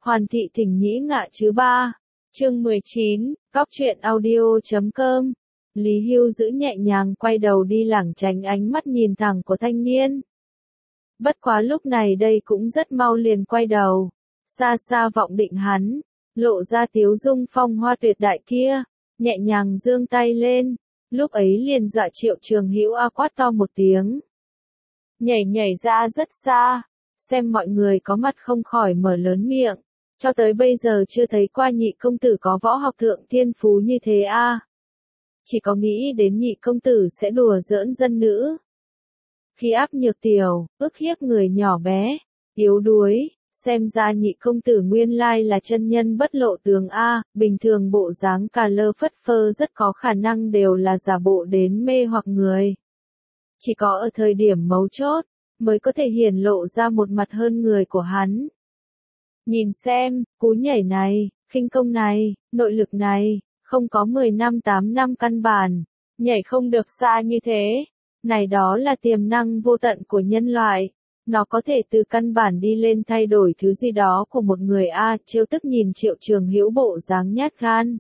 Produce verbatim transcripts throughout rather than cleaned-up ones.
Hoàn thị thỉnh nhĩ ngạ chứ ba. Chương mười chín, Cóc truyện audio chấm com. Lý Hưu giữ nhẹ nhàng quay đầu đi lảng tránh ánh mắt nhìn thẳng của thanh niên. Bất quá lúc này đây cũng rất mau liền quay đầu. Xa xa vọng định hắn, lộ ra tiếu dung phong hoa tuyệt đại kia, nhẹ nhàng giương tay lên, lúc ấy liền dọa Triệu Trường Hữu a quát to một tiếng. Nhảy nhảy ra rất xa, xem mọi người có mặt không khỏi mở lớn miệng, cho tới bây giờ chưa thấy qua nhị công tử có võ học thượng thiên phú như thế a. Chỉ có nghĩ đến nhị công tử sẽ đùa giỡn dân nữ. Khi áp nhược tiểu, ức hiếp người nhỏ bé, yếu đuối, xem ra nhị công tử nguyên lai là chân nhân bất lộ tướng a, bình thường bộ dáng cà lơ phất phơ rất có khả năng đều là giả bộ đến mê hoặc người. Chỉ có ở thời điểm mấu chốt, mới có thể hiển lộ ra một mặt hơn người của hắn. Nhìn xem, cú nhảy này, khinh công này, nội lực này, không có mười năm tám năm căn bản, nhảy không được xa như thế. Này đó là tiềm năng vô tận của nhân loại. Nó có thể từ căn bản đi lên thay đổi thứ gì đó của một người a. Trêu tức nhìn Triệu Trường Hữu bộ dáng nhát gan.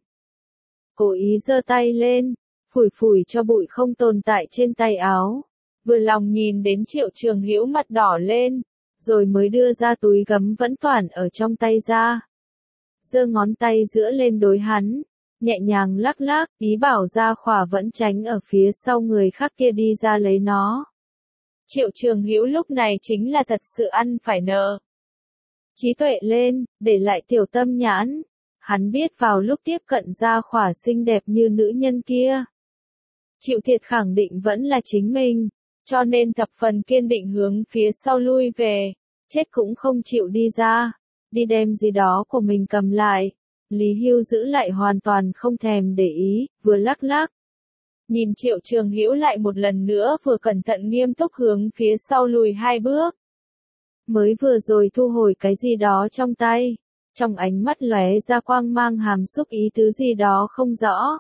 Cố ý giơ tay lên, phủi phủi cho bụi không tồn tại trên tay áo. Vừa lòng nhìn đến Triệu Trường Hữu mặt đỏ lên, rồi mới đưa ra túi gấm vẫn toàn ở trong tay ra. Giơ ngón tay giữa lên đối hắn, nhẹ nhàng lắc lắc, ý bảo ra khỏa vẫn tránh ở phía sau người khác kia đi ra lấy nó. Triệu Trường Hữu lúc này chính là thật sự ăn phải nợ. Trí tuệ lên, để lại tiểu tâm nhãn. Hắn biết vào lúc tiếp cận ra khỏa xinh đẹp như nữ nhân kia, chịu thiệt khẳng định vẫn là chính mình, cho nên thập phần kiên định hướng phía sau lui về, chết cũng không chịu đi ra, đi đem gì đó của mình cầm lại. Lý Hưu giữ lại hoàn toàn không thèm để ý, vừa lắc lắc. Nhìn Triệu Trường Hữu lại một lần nữa vừa cẩn thận nghiêm túc hướng phía sau lùi hai bước. Mới vừa rồi thu hồi cái gì đó trong tay, trong ánh mắt lóe ra quang mang hàm xúc ý tứ gì đó không rõ.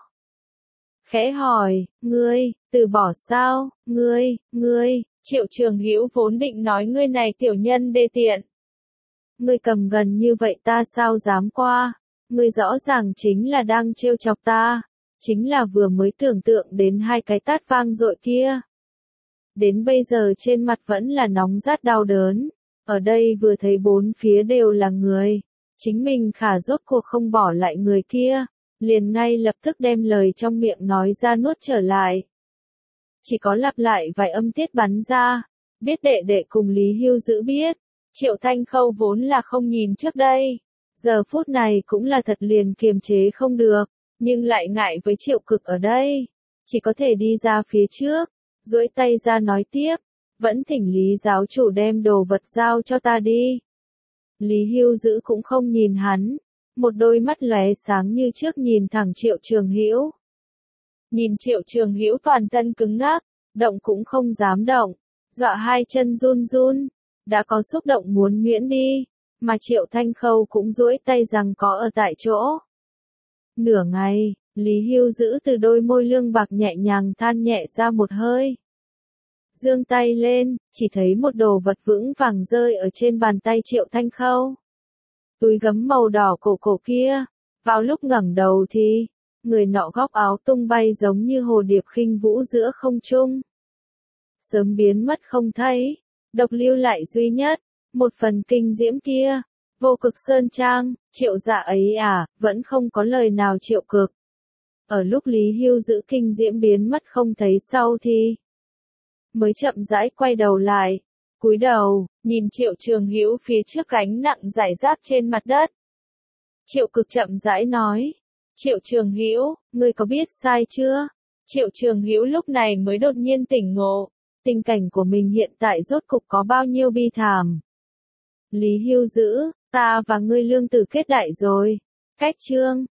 Khẽ hỏi, ngươi, từ bỏ sao, ngươi, ngươi, Triệu Trường Hữu vốn định nói ngươi này tiểu nhân đê tiện. Ngươi cầm gần như vậy ta sao dám qua, ngươi rõ ràng chính là đang trêu chọc ta. Chính là vừa mới tưởng tượng đến hai cái tát vang dội kia. Đến bây giờ trên mặt vẫn là nóng rát đau đớn. Ở đây vừa thấy bốn phía đều là người. Chính mình khả rốt cuộc không bỏ lại người kia. Liền ngay lập tức đem lời trong miệng nói ra nuốt trở lại. Chỉ có lặp lại vài âm tiết bắn ra. Biết đệ đệ cùng Lý Hưu giữ biết. Triệu Thanh Khâu vốn là không nhìn trước đây. Giờ phút này cũng là thật liền kiềm chế không được. Nhưng lại ngại với Triệu Cực ở đây, chỉ có thể đi ra phía trước, duỗi tay ra nói tiếp, vẫn thỉnh Lý giáo chủ đem đồ vật giao cho ta đi. Lý Hưu giữ cũng không nhìn hắn, một đôi mắt lóe sáng như trước nhìn thẳng Triệu Trường Hữu. Nhìn Triệu Trường Hữu toàn thân cứng ngắc, động cũng không dám động, dọa hai chân run run, đã có xúc động muốn miễn đi, mà Triệu Thanh Khâu cũng duỗi tay rằng có ở tại chỗ. Nửa ngày, Lý Hưu giữ từ đôi môi lương bạc nhẹ nhàng than nhẹ ra một hơi. Giương tay lên, chỉ thấy một đồ vật vững vàng rơi ở trên bàn tay Triệu Thanh Khâu. Túi gấm màu đỏ cổ cổ kia, vào lúc ngẩng đầu thì, người nọ góc áo tung bay giống như hồ điệp khinh vũ giữa không trung. Sớm biến mất không thấy, độc lưu lại duy nhất, một phần kinh diễm kia. Vô Cực Sơn Trang, Triệu Dạ ấy à, vẫn không có lời nào Triệu Cực. Ở lúc Lý Hưu giữ kinh diễm biến mất không thấy sau thì mới chậm rãi quay đầu lại, cúi đầu, nhìn Triệu Trường Hữu phía trước gánh nặng rải rác trên mặt đất. Triệu Cực chậm rãi nói, Triệu Trường Hữu, ngươi có biết sai chưa? Triệu Trường Hữu lúc này mới đột nhiên tỉnh ngộ, tình cảnh của mình hiện tại rốt cục có bao nhiêu bi thảm. Lý Hưu giữ, ta và ngươi lương tử kết đại rồi. Cách chương,